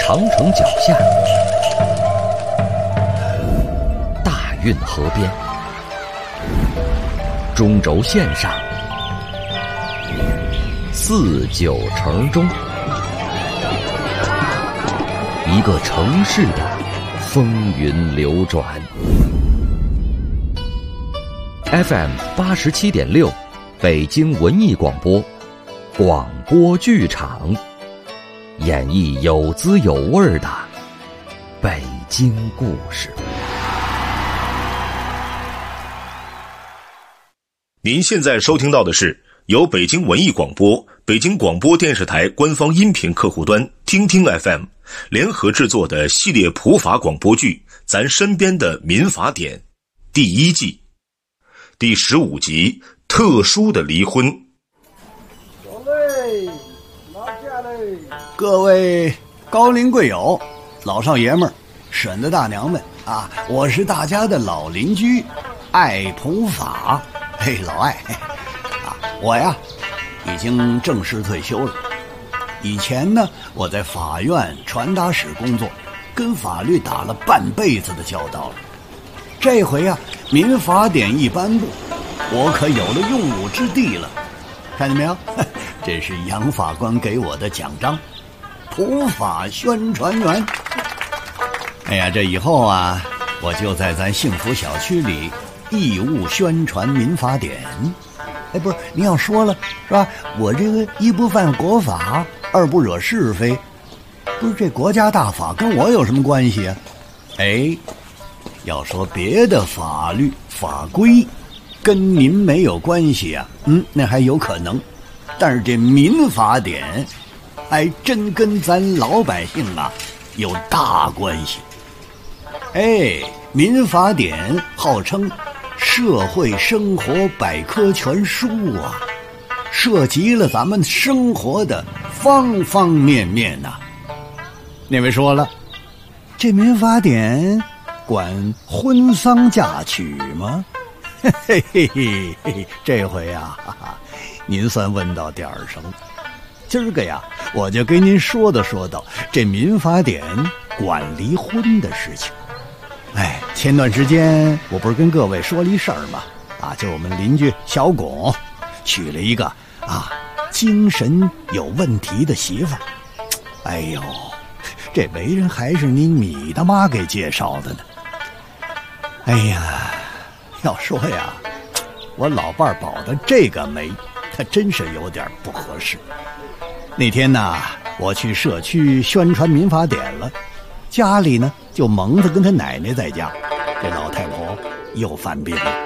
长城脚下，大运河边，中轴线上，四九城中，一个城市的风云流转。FM 87.6，北京文艺广播，广播剧场，演绎有滋有味的北京故事。 您现在收听到的是由北京文艺广播、北京广播电视台官方音频客户端听听 FM 联合制作的系列普法广播剧《咱身边的民法典》第一季第15集特殊的离婚。 各位高龄贵友、老少爷们儿、婶子大娘们啊，我是大家的老邻居艾普法。嘿，老艾啊，我呀已经正式退休了。以前呢，我在法院传达室工作，跟法律打了半辈子的交道了。这回啊，民法典一颁布，我可有了用武之地了。看见没有？这是杨法官给我的奖章，普法宣传员。哎呀，这以后啊，我就在咱幸福小区里义务宣传民法典。哎，不是，您要说了是吧？我这个一不犯国法，二不惹是非，不是这国家大法跟我有什么关系啊？哎，要说别的法律法规跟您没有关系啊，那还有可能，但是这民法典还真跟咱老百姓啊有大关系。哎，民法典号称社会生活百科全书啊，涉及了咱们生活的方方面面呐。那位说了，这民法典管婚丧嫁娶吗？嘿嘿嘿嘿，这回啊，您算问到点儿上了。今儿个呀，我就跟您说道这民法典管离婚的事情。哎，前段时间我不是跟各位说了一事儿吗？啊，就是我们邻居小巩娶了一个精神有问题的媳妇儿。哎呦，这为人还是您米大妈给介绍的呢。哎呀，要说呀，我老伴儿保的这个媒，他真是有点不合适。那天呢，我去社区宣传民法典了，家里呢就蒙他跟他奶奶在家，这老太婆又犯病了。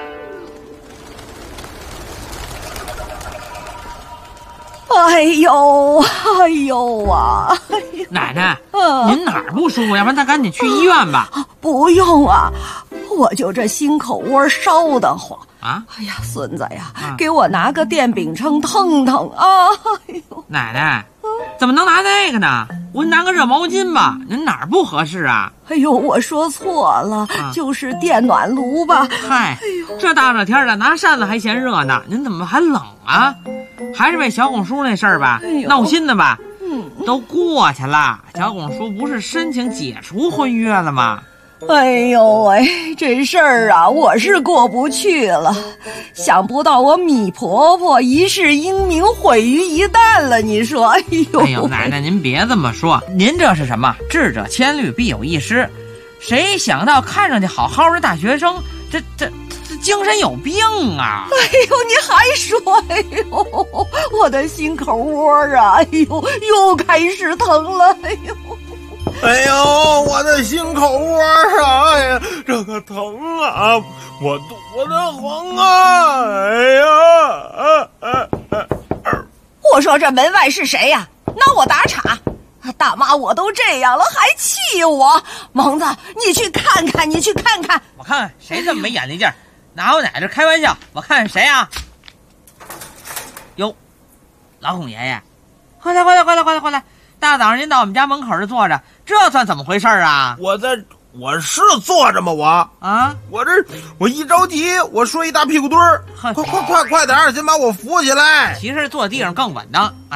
哎呦啊！ 奶奶，您哪儿不舒服？要不然咱赶紧去医院吧。 不用啊，我就这心口窝烧得慌啊！ 哎呀，孙子呀，给我拿个电饼铛腾腾啊！哎呦， 奶奶，怎么能拿那个呢？我给你拿个热毛巾吧。您哪儿不合适啊？ 哎呦，我说错了，就是电暖炉吧。 嗨，这大热天的拿扇子还嫌热呢，您怎么还冷啊？还是为小巩叔那事儿吧，闹心的吧？都过去了。小巩叔不是申请解除婚约了吗？ 哎呦喂，这事儿啊，我是过不去了。想不到我米婆婆一世英名毁于一旦了，你说？哎呦， 奶奶，您别这么说，您这是什么？智者千虑，必有一失。谁想到看上去好好的大学生，这精神有病啊！ 哎呦，你还说？哎呦，我的心口窝啊！哎呦，又开始疼了！哎呦！ 哎呦，我的心口窝啊！哎呀，这个疼啊，我肚子疼啊！哎呀， 我说这门外是谁呀？拿我打岔！大妈，我都这样了，还气我？蒙子，你去看看，你去看看。 我看看谁这么没眼力劲儿，拿我奶奶开玩笑。我看看谁啊？哟，老孔爷爷，快来！大早上您到我们家门口这坐着，这算怎么回事啊？ 我是坐着吗？我一着急，我摔一大屁股墩儿。快点，先把我扶起来。 其实坐地上更稳当。哎，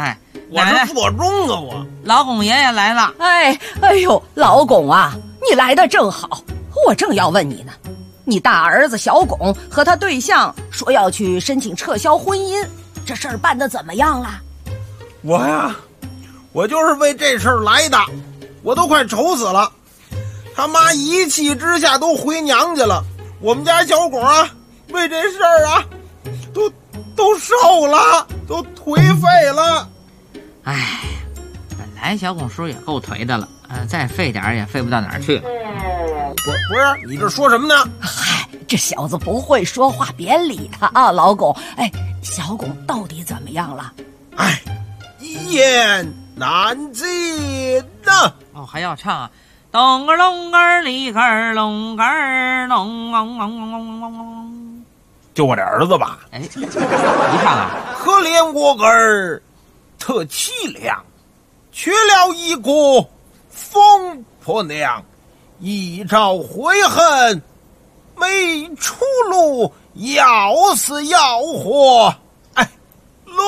我是做中啊，我老公爷爷来了。 哎呦，老公啊，你来的正好，我正要问你呢。你大儿子小巩和他对象说要去申请撤销婚姻，这事儿办得怎么样了？ 我呀，我就是为这事儿来的，我都快愁死了。他妈一气之下都回娘家了，我们家小巩啊，为这事儿啊，都瘦了，都颓废了。 哎，本来小巩叔也够颓的了，再废点也废不到哪儿去。 不是，你这说什么呢？ 嗨，这小子不会说话，别理他啊，老巩。哎，小巩到底怎么样了？ 哎，一言难尽呐。 哦，还要唱啊！咚儿隆儿里个儿隆儿隆隆隆隆隆。 就我这儿子吧， 哎，你看啊， 可怜我儿特凄凉，缺了一个疯婆娘，一朝悔恨没出路，要死要活，哎，泪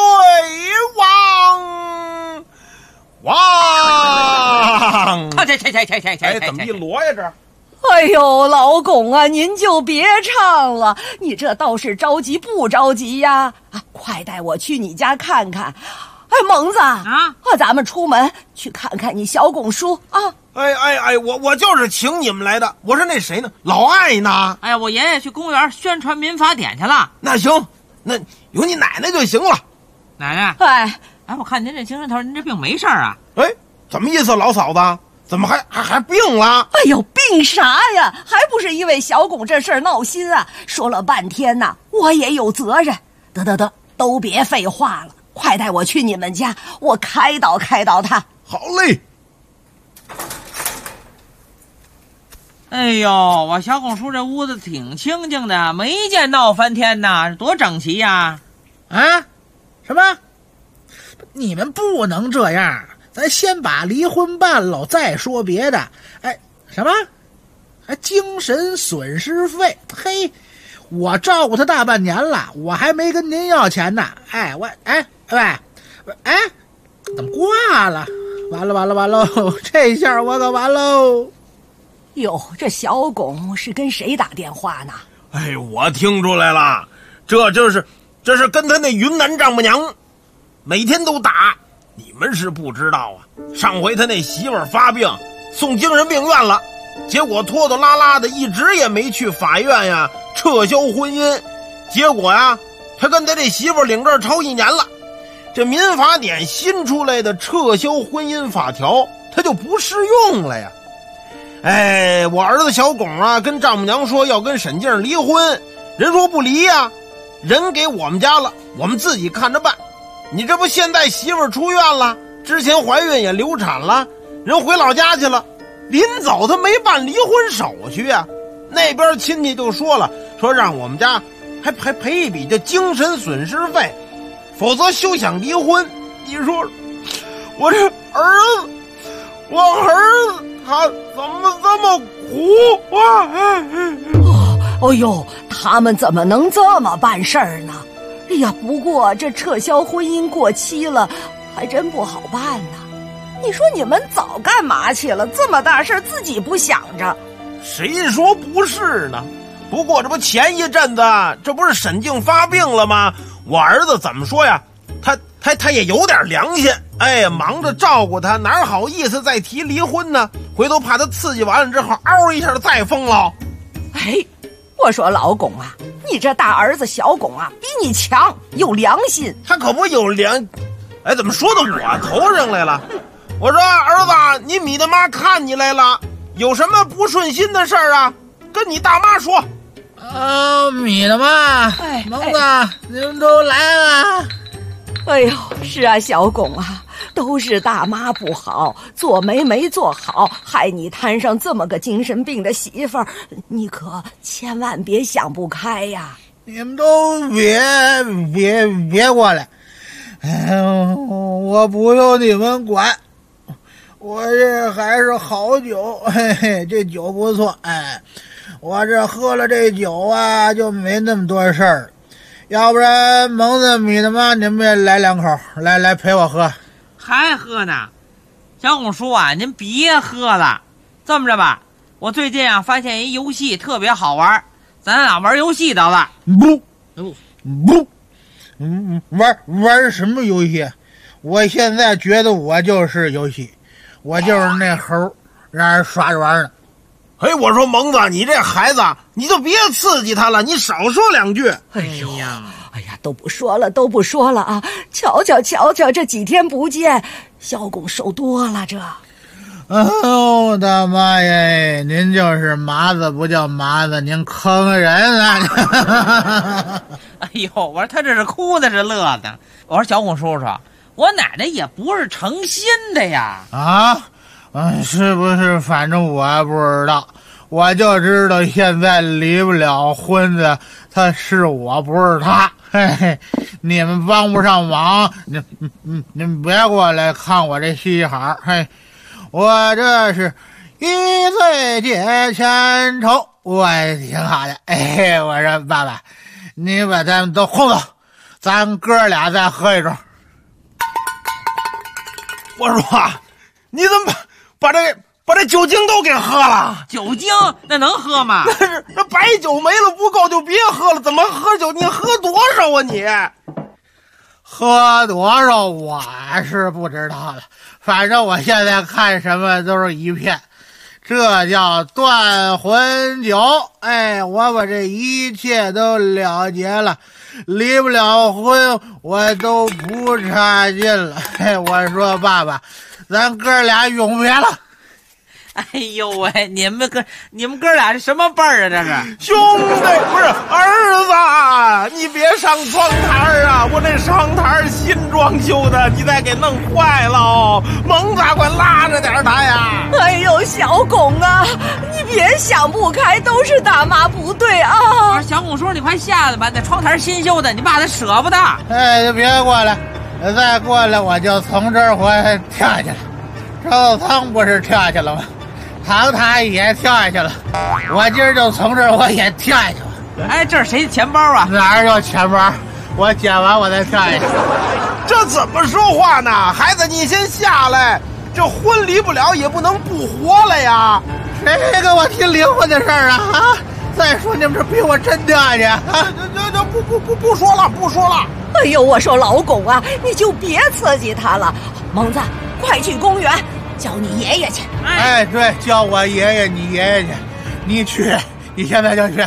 汪！哎，怎么一摞呀这？ 哎呦，老巩啊，您就别唱了，你这倒是着急不着急呀？啊，快带我去你家看看。哎，蒙子啊，咱们出门去看看你小巩叔啊。 哎，我就是请你们来的。我说那谁呢？老艾呢？ 哎呀，我爷爷去公园宣传民法典去了。 那行，那有你奶奶就行了。 奶奶， 哎， 我看您这精神头，您这病没事儿啊？ 哎，怎么意思，老嫂子？怎么还病了？ 哎呦，病啥呀？还不是因为小巩这事儿闹心啊！说了半天呐，我也有责任。得，都别废话了，快带我去你们家，我开导他。 好嘞。 哎呦，我小巩叔这屋子挺清静的，没见闹翻天呐，多整齐呀！ 啊？什么？你们不能这样，咱先把离婚办了，再说别的。哎，什么？还精神损失费？嘿，我照顾他大半年了，我还没跟您要钱呢。哎，怎么挂了？完了！这下我可完喽！ 哟，这小巩是跟谁打电话呢？ 哎，我听出来了，这是跟他那云南丈母娘每天都打。你们是不知道啊，上回他那媳妇儿发病送精神病院了，结果拖拖拉拉的一直也没去法院呀撤销婚姻，结果呀他跟他这媳妇儿领证超1年了，这民法典新出来的撤销婚姻法条他就不适用了呀。哎，我儿子小巩啊跟丈母娘说要跟沈静离婚，人说不离呀，人给我们家了，我们自己看着办。你这不现在媳妇儿出院了，之前怀孕也流产了，人回老家去了，临走他没办离婚手续啊，那边亲戚就说了，说让我们家还赔一笔这精神损失费，否则休想离婚。你说我这儿子他怎么这么苦啊？ 哎呦，他们怎么能这么办事儿呢？哎呀，不过这撤销婚姻过期了，还真不好办呢。你说你们早干嘛去了？这么大事儿自己不想着？ 谁说不是呢？不过这不前一阵子这不是沈静发病了吗？我儿子怎么说呀？他也有点良心，哎，忙着照顾他，哪好意思再提离婚呢？回头怕他刺激完了之后，嗷一下再疯了。 哎，我说老巩啊，你这大儿子小巩啊，比你强，有良心。 他可不有良，哎，怎么说到我头上来了？我说儿子，你米大妈看你来了，有什么不顺心的事儿啊？跟你大妈说。 米大妈，蒙子，你们都来了。 哎呦，是啊，小巩啊，都是大妈不好，做媒没做好，害你摊上这么个精神病的媳妇儿，你可千万别想不开呀！ 你们都别过来，我不用你们管，我这还是好酒，嘿嘿，这酒不错，哎，我这喝了这酒啊，就没那么多事儿。要不然蒙子米大妈，你们也来2口，来陪我喝。 还喝呢？小拱叔啊，您别喝了。这么着吧，我最近啊发现一游戏特别好玩，咱俩玩游戏得了。 不，玩什么游戏？我现在觉得我就是游戏，我就是那猴，让人耍着玩呢。 哎，我说蒙子，你这孩子，你就别刺激他了，你少说两句。 哎呀，都不说了啊！瞧，这几天不见，小拱瘦多了这。 哦，我的妈呀！您就是麻子不叫麻子，您坑人啊！ 哎呦，我说他这是哭的是乐的。我说小拱叔叔，我奶奶也不是诚心的呀。 是不是？反正我不知道，我就知道现在离不了婚的，他是我，不是他。嘿嘿，你们帮不上忙，您别过来看我这稀罕。嘿，我这是一醉解千愁，我也挺好的。哎，我说爸爸，你把咱们都轰走，咱哥俩再喝一盅。 我说你怎么把这酒精都给喝了？ 酒精那能喝吗？ 那白酒没了不够就别喝了，怎么喝酒？你喝多少啊你？ 喝多少我是不知道了，反正我现在看什么都是一片，这叫断魂酒。哎，我把这一切都了结了，离不了婚我都不差劲了。哎，我说爸爸，咱哥俩永别了。 哎呦喂，你们哥俩是什么辈儿啊？这是兄弟，不是儿子，你别上窗台啊！我这窗台新装修的，你再给弄坏了，蒙大快拉着点他呀！ 哎呦，小拱啊，你别想不开，都是大妈不对啊！ 我说小拱叔，你快下来吧，那窗台新修的，你爸他舍不得。 哎，就别过来，再过来我就从这儿我跳下去了。赵仓不是跳下去了吗？唐塔也跳下去了，我今儿就从这儿我也跳下去了。 哎，这是谁的钱包啊？ 哪儿有钱包？我捡完我再跳下去。 这怎么说话呢？孩子，你先下来，这婚离不了也不能不活了呀！ 谁跟我提离婚的事儿啊？再说你们这逼我真跳下去啊！ 这不说了。 哎呦，我说老拱啊，你就别刺激他了。蒙子，快去公园叫你爷爷去。 哎，对，叫我爷爷，你爷爷去，你去，你现在就去。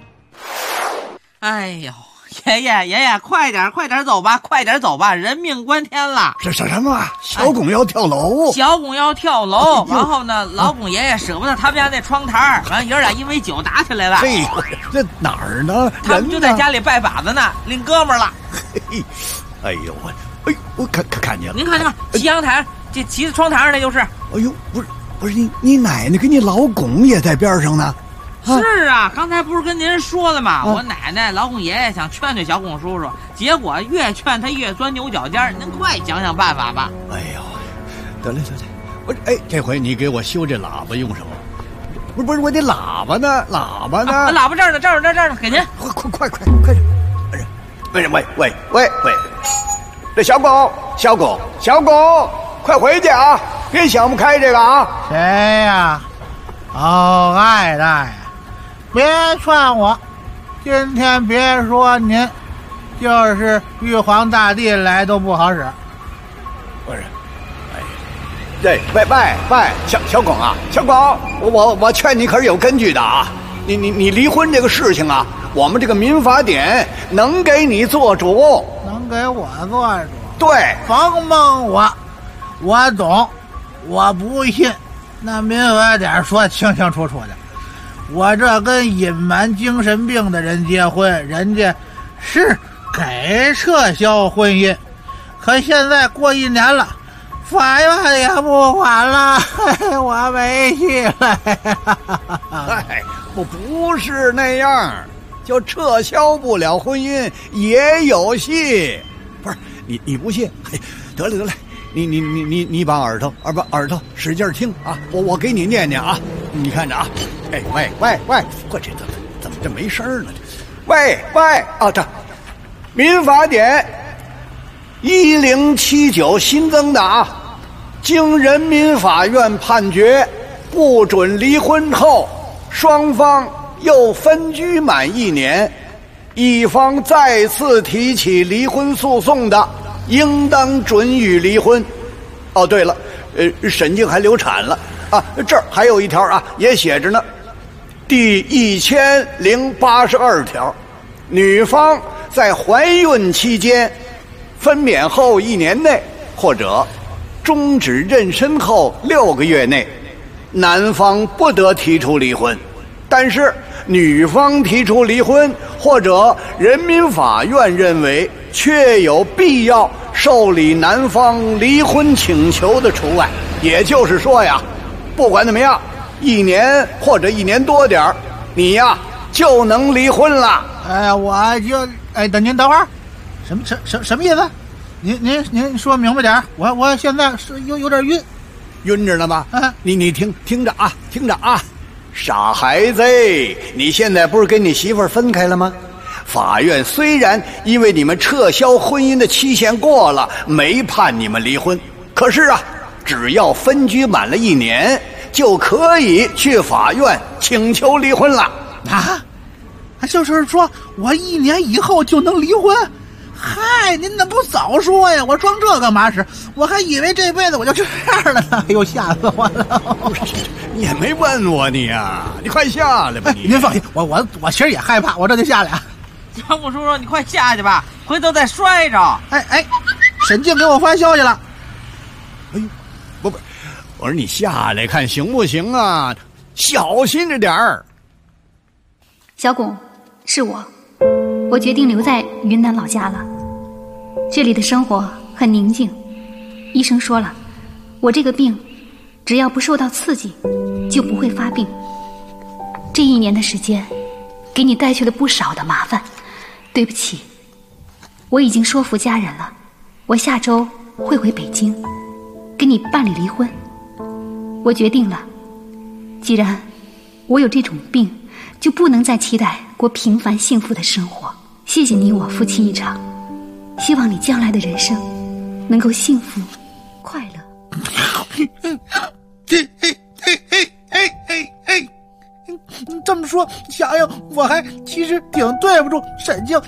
哎呦，爷爷，快点走吧，人命关天了。 这是什么？小拱要跳楼？ 小拱要跳楼，然后呢，老拱爷爷舍不得他们家那窗台，完了爷俩因为酒打起来了。 嘿，这哪儿呢？ 他们就在家里拜把子呢，领哥们儿了。 哎呦我看见了。 您看，骑阳台，这骑在窗台上那就是。 哎呦，不是你奶奶跟你老拱也在边上呢。 是啊，刚才不是跟您说了吗？我奶奶、老拱爷爷想劝小拱叔叔，结果越劝他越钻牛角尖。您快想想办法吧。 哎呦，得了，这回你给我修这喇叭用什么？不是我的喇叭呢？喇叭这儿呢，给您。 快点！喂，这小狗，快回去啊！别想不开这个啊！ 谁呀？哦，爱大爷，别劝我，今天别说您，就是玉皇大帝来都不好使。 不是，对，喂，小拱啊，小拱，我劝你可是有根据的啊！你离婚这个事情啊，我们这个民法典能给你做主， 能给我做主？ 对， 甭蒙我懂，我不信。那民法典说清清楚楚的，我这跟隐瞒精神病的人结婚，人家是给撤销婚姻，可现在过1年了，法院也不管了，我没戏了。 我不是那样，就撤销不了婚姻也有戏。不是你不信？得了，你把耳朵使劲听啊！我给你念啊！你看着啊！哎喂，快这怎么这没声呢？喂啊！这民法典 1079新增的啊，经人民法院判决不准离婚后，双方又分居满1年，一方再次提起离婚诉讼的，应当准予离婚。哦，对了，沈静还流产了啊，这儿还有一条啊，也写着呢，第1082条，女方在怀孕期间、分娩后1年内，或者终止妊娠后6个月内，男方不得提出离婚。但是女方提出离婚，或者人民法院认为确有必要受理男方离婚请求的除外。也就是说呀，不管怎么样，1年或者1年多点儿，你呀就能离婚了。 我就您等会儿，什么意思？您说明白点，我现在是有点晕着呢吧？你听着啊，听着啊，傻孩子，你现在不是跟你媳妇儿分开了吗？法院虽然因为你们撤销婚姻的期限过了，没判你们离婚，可是啊，只要分居满了1年，就可以去法院请求离婚了。 啊，就是说我1年以后就能离婚？嗨，您怎么不早说呀？我装这干嘛使？我还以为这辈子我就这样了呢。哎呦，吓死我了！ 你也没问我你呀，你快下来吧你。 您放心，我其实也害怕，我这就下来啊。 张五叔叔，你快下去吧，回头再摔着。 沈静给我发消息了。 哎呦，不，我说你下来看行不行啊？小心着点儿。 小巩，是我决定留在云南老家了。这里的生活很宁静，医生说了，我这个病只要不受到刺激就不会发病。这1年的时间给你带去了不少的麻烦，对不起。我已经说服家人了，我下周会回北京跟你办理离婚。我决定了，既然我有这种病，就不能再期待过平凡幸福的生活。谢谢你我夫妻一场，希望你将来的人生能够幸福快乐。 这么说想想，我还其实挺对不住沈静。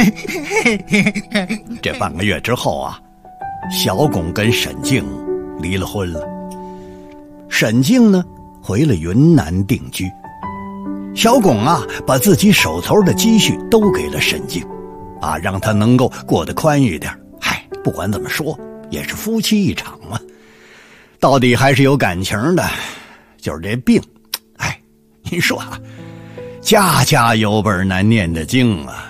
这半个月之后啊，小巩跟沈静离了婚了。沈静呢，回了云南定居。小巩啊，把自己手头的积蓄都给了沈静，啊，让她能够过得宽裕点。不管怎么说，也是夫妻一场嘛，到底还是有感情的。就是这病，你说啊，家家有本难念的经啊。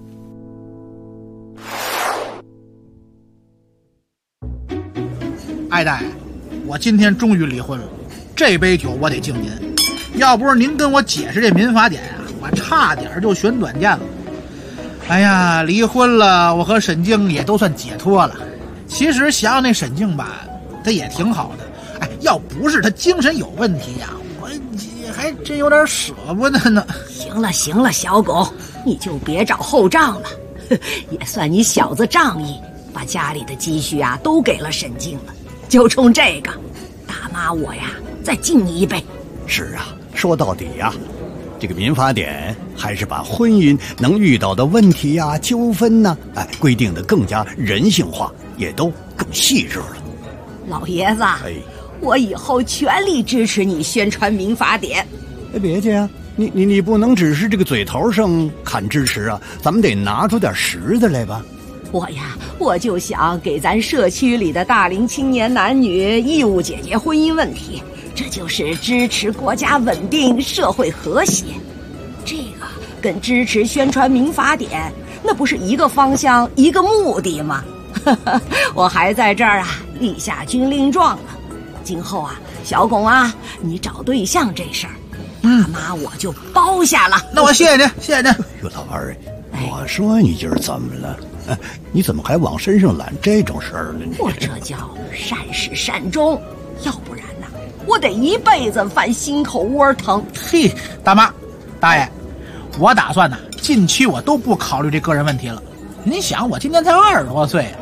艾大爷，我今天终于离婚了，这杯酒我得敬您。要不是您跟我解释这民法典啊，我差点就选短见了。哎呀，离婚了，我和沈静也都算解脱了。其实想想那沈静吧，她也挺好的。要不是她精神有问题呀，我还真有点舍不得呢。 行了，小巩，你就别找后账了。也算你小子仗义，把家里的积蓄啊都给了沈静了。就冲这个，大妈我呀再敬你一杯。 是啊，说到底呀，这个民法典还是把婚姻能遇到的问题呀、纠纷呢，规定的更加人性化，也都更细致了。 老爷子，我以后全力支持你宣传民法典。 别介啊，你不能只是这个嘴头上喊支持啊，咱们得拿出点实的来吧。 我就想给咱社区里的大龄青年男女义务解决婚姻问题，这就是支持国家稳定、社会和谐。这个跟支持宣传民法典，那不是一个方向、一个目的吗？我还在这儿啊立下军令状呢。今后啊，小巩啊，你找对象这事儿，大妈我就包下了。 那我谢谢您，谢谢您。 哟，老伴儿，我说你今儿怎么了？你怎么还往身上揽这种事儿了？ 我这叫善始善终，要不然呢，我得一辈子犯心口窝疼。 嘿，大妈、大爷，我打算呢，近期我都不考虑这个人问题了。您想，我今年才20多岁，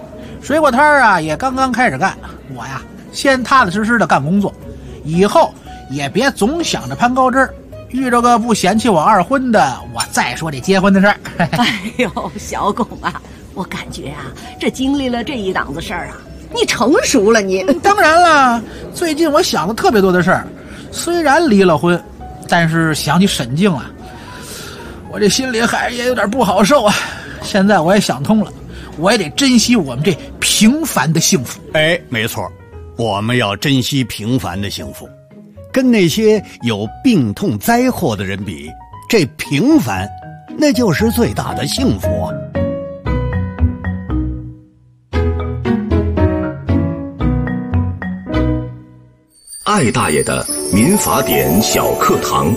水果摊啊也刚刚开始干，我呀先踏踏实实的干工作，以后也别总想着攀高枝儿，遇着个不嫌弃我二婚的，我再说这结婚的事儿。 哎呦，小巩啊，我感觉啊，这经历了这一档子事儿啊，你成熟了你。 当然了，最近我想了特别多的事儿，虽然离了婚，但是想起沈静啊，我这心里还也有点不好受啊。现在我也想通了，我也得珍惜我们这平凡的幸福。 哎，没错，我们要珍惜平凡的幸福。跟那些有病痛灾祸的人比，这平凡那就是最大的幸福啊。 艾大爷的民法典小课堂。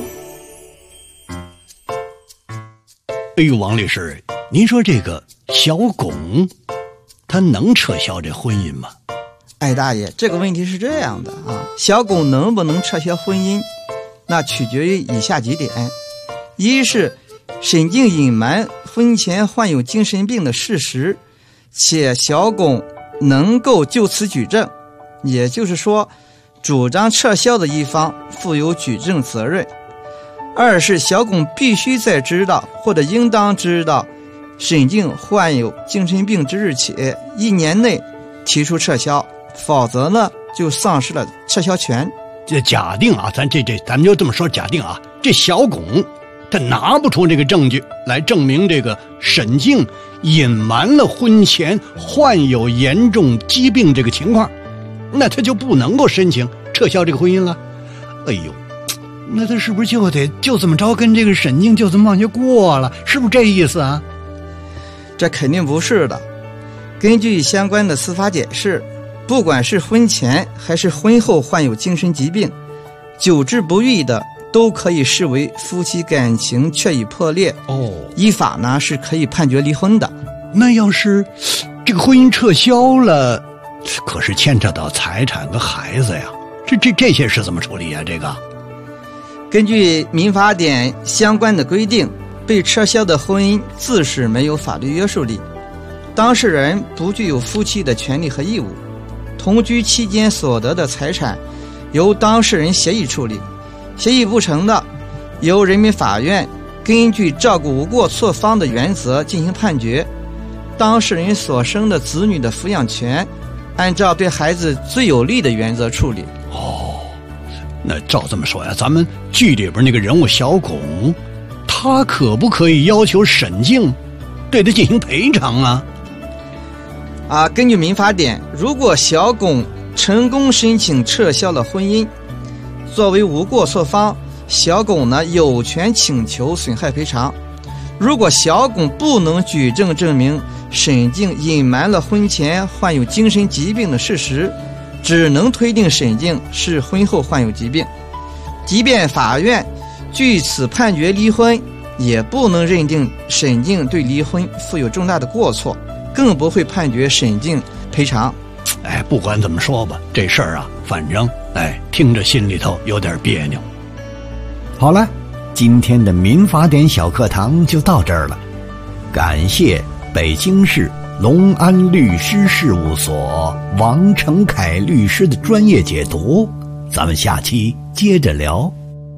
哎呦，王律师，您说这个小巩他能撤销这婚姻吗？ 艾大爷，这个问题是这样的啊，小巩能不能撤销婚姻，那取决于以下几点：一是沈静隐瞒婚前患有精神病的事实，且小巩能够就此举证，也就是说主张撤销的一方负有举证责任；二是小巩必须在知道或者应当知道沈静患有精神病之日起1年内提出撤销，否则呢就丧失了撤销权。 这假定啊，咱们就这么说，假定啊，这小巩他拿不出这个证据来证明这个沈静隐瞒了婚前患有严重疾病这个情况，那他就不能够申请撤销这个婚姻了。哎呦，那他是不是就这么着跟这个沈静就这么往下过了？是不是这意思啊？ 这肯定不是的。根据相关的司法解释，不管是婚前还是婚后患有精神疾病，久治不愈的都可以视为夫妻感情确已破裂，依法呢是可以判决离婚的。 那要是这个婚姻撤销了，可是牵扯到财产和孩子呀，这些是怎么处理呀？这个根据民法典相关的规定，被撤销的婚姻自是没有法律约束力，当事人不具有夫妻的权利和义务，同居期间所得的财产由当事人协议处理，协议不成的，由人民法院根据照顾无过错方的原则进行判决，当事人所生的子女的抚养权按照对孩子最有利的原则处理。 那照这么说呀，咱们剧里边那个人物小巩，他可不可以要求沈静对他进行赔偿啊？ 根据民法典，如果小巩成功申请撤销了婚姻，作为无过错方，小巩呢有权请求损害赔偿。如果小巩不能举证证明沈静隐瞒了婚前患有精神疾病的事实，只能推定沈静是婚后患有疾病。即便法院据此判决离婚，也不能认定沈静对离婚负有重大的过错，更不会判决沈静赔偿。 不管怎么说吧，这事儿啊，反正听着心里头有点别扭。好了，今天的民法典小课堂就到这儿了，感谢北京市隆安律师事务所王成凯律师的专业解读，咱们下期接着聊。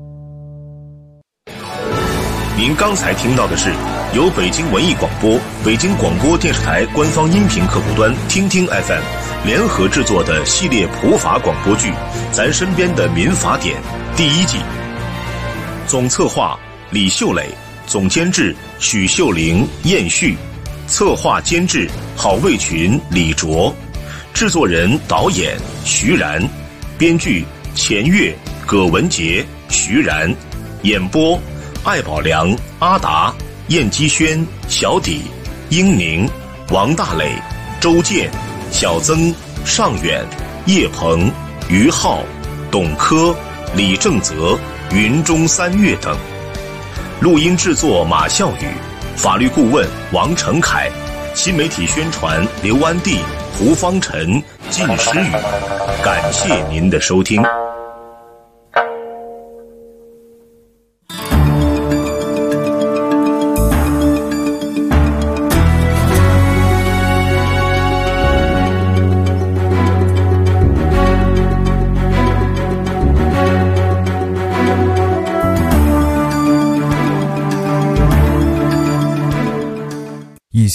您刚才听到的是由北京文艺广播、北京广播电视台官方音频客户端听听 FM 联合制作的系列普法广播剧《咱身边的民法典》第1季。总策划李秀磊，总监制许秀玲、燕旭，策划监制郝卫群、李卓，制作人导演徐然，编剧钱月、葛文杰、徐然，演播艾宝良、阿达、燕基轩、小底、英宁、王大磊、周健、小曾、尚远、叶鹏、于浩、董科、李正泽、云中三月等。录音制作马笑宇，法律顾问王成凯，新媒体宣传刘安娣、胡方晨、靳诗雨。感谢您的收听。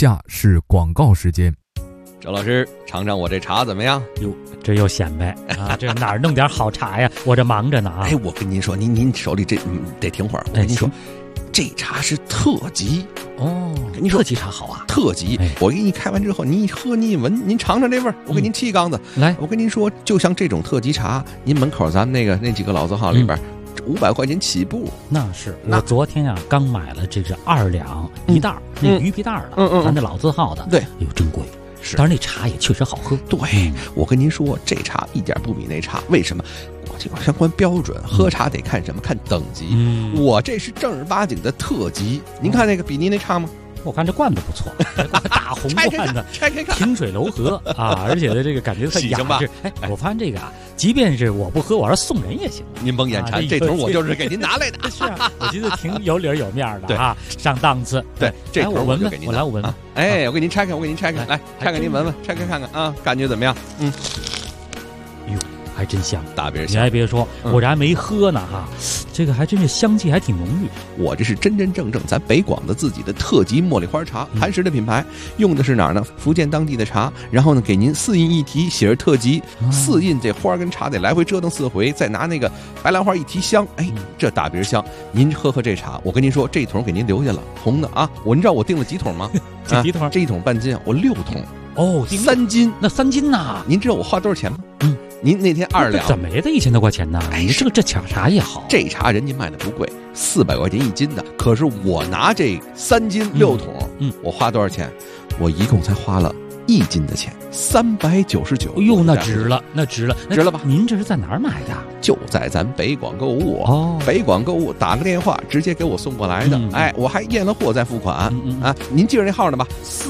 下是广告时间。 周老师，尝尝我这茶怎么样？ 哟，这又显摆啊！这哪儿弄点好茶呀？我这忙着呢啊！ 哎，我跟您说，您手里这得停会儿。我跟您说，这茶是特级哦。 跟您说， 特级茶好啊， 特级。我给你开完之后，您一喝，您一闻，您尝尝这味儿。我给您沏一缸子。 来， 我跟您说，就像这种特级茶，您门口咱们那几个老字号里边。500块钱起步， 那是我昨天呀刚买了这是2两一袋那鱼皮袋的，咱那老字号的， 对， 哎呦真贵，是，但是那茶也确实好喝。 对，我跟您说，这茶一点不比那茶，为什么？我这个相关标准，喝茶得看什么？看等级。我这是正儿八经的特级，您看那个比您那差吗？ 我看这罐子不错，大红罐子， 拆开看， 清水柔和啊，而且的这个感觉特雅致。哎，我发现这个啊，即便是我不喝，我要送人也行。 您甭眼馋，这桶我就是给您拿来的。 是啊，我觉得挺有理有面的啊，上档次。 对，这我闻闻，我来闻闻。 哎，我给您拆开，来拆开您闻闻，拆开看看啊，感觉怎么样？ 哟，还真香， 大边香。 你还别说，我这还没喝呢哈，这个还真是香气还挺浓郁。 我这是真正咱北广的自己的特级茉莉花茶，磐石的品牌，用的是哪儿呢？福建当地的茶，然后呢给您4印一提，写着特级，4印这花跟茶得来回折腾4回，再拿那个白兰花一提香，哎，这大鼻香。您喝这茶，我跟您说，这一桶给您留下了，红的啊。您知道我订了几桶吗？ 这几桶？ 这一桶半斤，我6桶。 哦 ，3斤， 那3斤呐？ 您知道我花多少钱吗？您那天2两， 怎么也得1000多块钱呢？ 哎， 这抢茶也好， 这茶人家卖的不贵，400块钱1斤的。可是我拿这3斤6桶，我花多少钱？我一共才花了1斤的钱，399。 哎呦，那值了，值了吧？您这是在哪儿买的？ 就在咱北广购物北广购物打个电话直接给我送过来的。哎，我还验了货再付款啊。您记着那号呢吧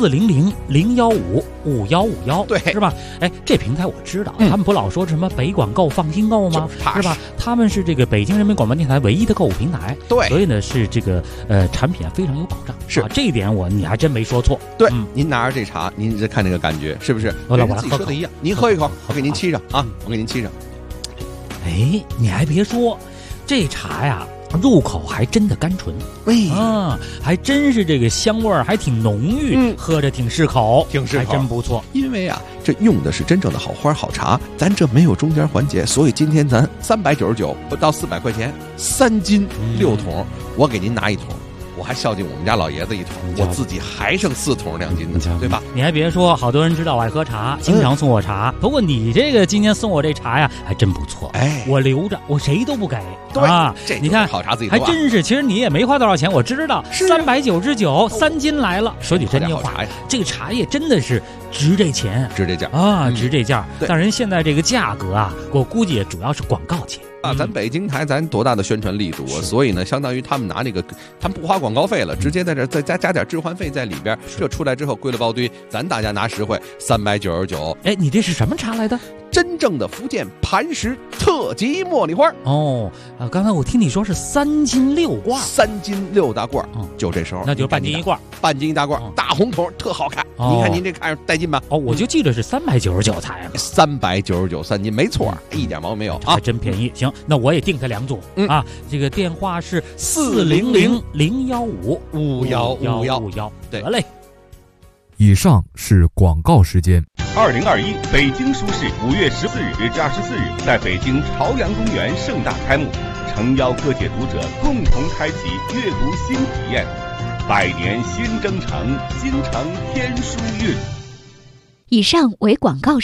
？400-015-5151， 对， 是吧？哎，这平台我知道，他们不老说什么北广购放心购吗？是吧？他们是这个北京人民广播电台唯一的购物平台， 对， 所以呢是这个产品非常有保障。 是这一点你还真没说错。 对，您拿着这茶，您再看这个感觉是不是？ 我自己说的一样，您喝一口，我给您沏上啊，我给您沏上。 哎，你还别说，这茶呀，入口还真的甘醇，还真是这个香味儿还挺浓郁，喝着挺适口，还真不错。 因为啊，这用的是真正的好花好茶，咱这没有中间环节，所以今天咱399不到400块钱，3斤6桶，我给您拿1桶。我还孝敬我们家老爷子1桶，我自己还剩4桶2斤的，对吧？ 你还别说，好多人知道我爱喝茶，经常送我茶。不过你这个今天送我这茶呀，还真不错。哎，我留着，我谁都不给。 对啊，你看好茶自己还真是。其实你也没花多少钱，我知道，399，3斤来了。说句真话，这个茶叶真的是值这钱， 值这价啊，值这价。但人现在这个价格啊，我估计也主要是广告钱。 咱北京台咱多大的宣传力度啊！所以呢，相当于他们拿这个，他们不花广告费了，直接在这再加点置换费在里边。这出来之后归了包堆，咱大家拿实惠，399。 哎，你这是什么茶来的？ 真正的福建磐石特级茉莉花。 刚才我听你说是3斤6罐 ，3斤6大罐，就这时候， 那就半斤1罐， 半斤1大罐，大红桶，特好看。您看您这看着带劲吧？ 我就记得是399才 ，399 3斤，没错，一点毛病没有啊， 还真便宜。行，那我也订他2组啊。这个电话是400-015-5151，得嘞。 以上是广告时间。 2021北京书市5月14日至24日在北京朝阳公园盛大开幕，诚邀各界读者共同开启阅读新体验。百年新征程，京城天书韵。 以上为广告时